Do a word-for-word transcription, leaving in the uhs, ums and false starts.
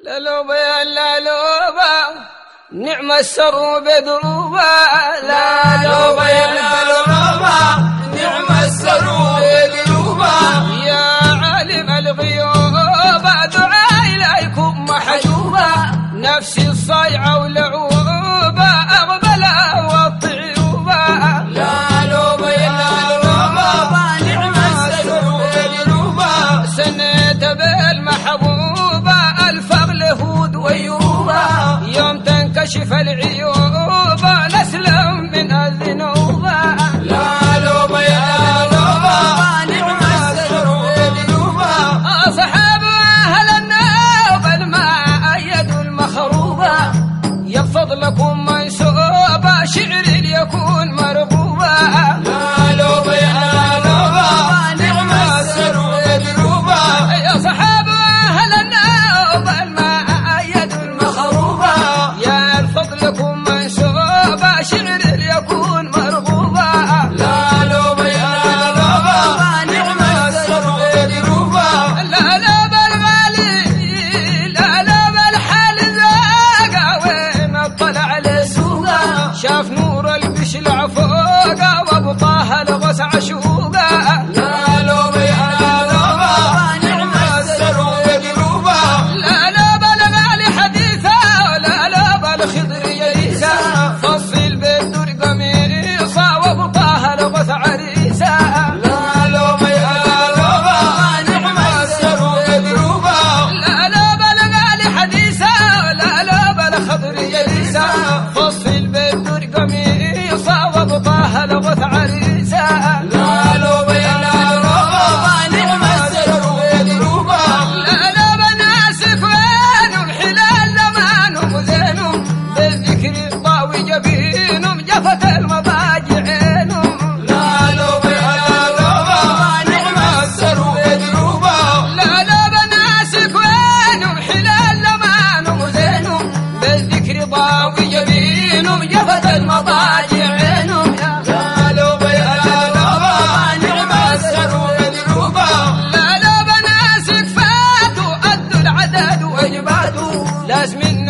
للوبة يا للوبة نعم السروب دروبة. لا لوبة يا للوبة نعم السروب دروبة. يا عالم الغيوب دعاء إليكم محجوبة. نفسي الصيعة ولعوبة أغبلة والطيوبة. لا لوبة يا للوبة نعم السروب دروبة. سنيت بالمحبوبة الفغل هود ويوبة. يوم تنكشف العيوب نسلم من الذنوب. لا لوبة يا لوبة نعم السروب دروبة. أصحاب أهل النوب الماء أيد المخروبة. يلفظ لكم منسوبة شعر ليكون مرغوبة. لا لوبة يا لوبة نعم السروب دروبة. يا صحاب أهل النوب الماء أيد المخروبة. يلفظ لكم منسوبة شعر ليكون مرغوبة. لا لوبة يا لوبة نعم السروب دروبة. لا لوب الغالي لا لوب الحال ذاقة وين اطلع لسوقه. شاف نور البشلع فوقه وابطاه الغس عشوقه. لا لوبة يا لوبة نعم السروب دروبة. لا لوب الغالي حديثه ولا لوب الخضر يليسه. فصل بالدر قميصه وابطاه الغس عريسه. لا لوبة يا لوبة نعم السروب دروبة. لا لوب الغالي حديثه ولا لوب الخضر يليسه. فصل بالدر قميصه وابطاه الغس عريسه. لا لوبة يا لوبة نعم السروب دروبة. لا لوب ناسك وينهم حلال زمانهم زينهم. بالذكر طاوي جبينهم جفت المضاجع عينهم. لا لوبة يا لوبة نعم السروب دروبة. لا لوب ناسك وينهم حلال زمانهم زينهم. بالذكر طاوي جبينهم جفت المضاجع عينهم. لا لوبة يا لوبة نعم السروب دروبة. لا لوب ناسك فاتوا أدوا العدد وإجبادوا لازم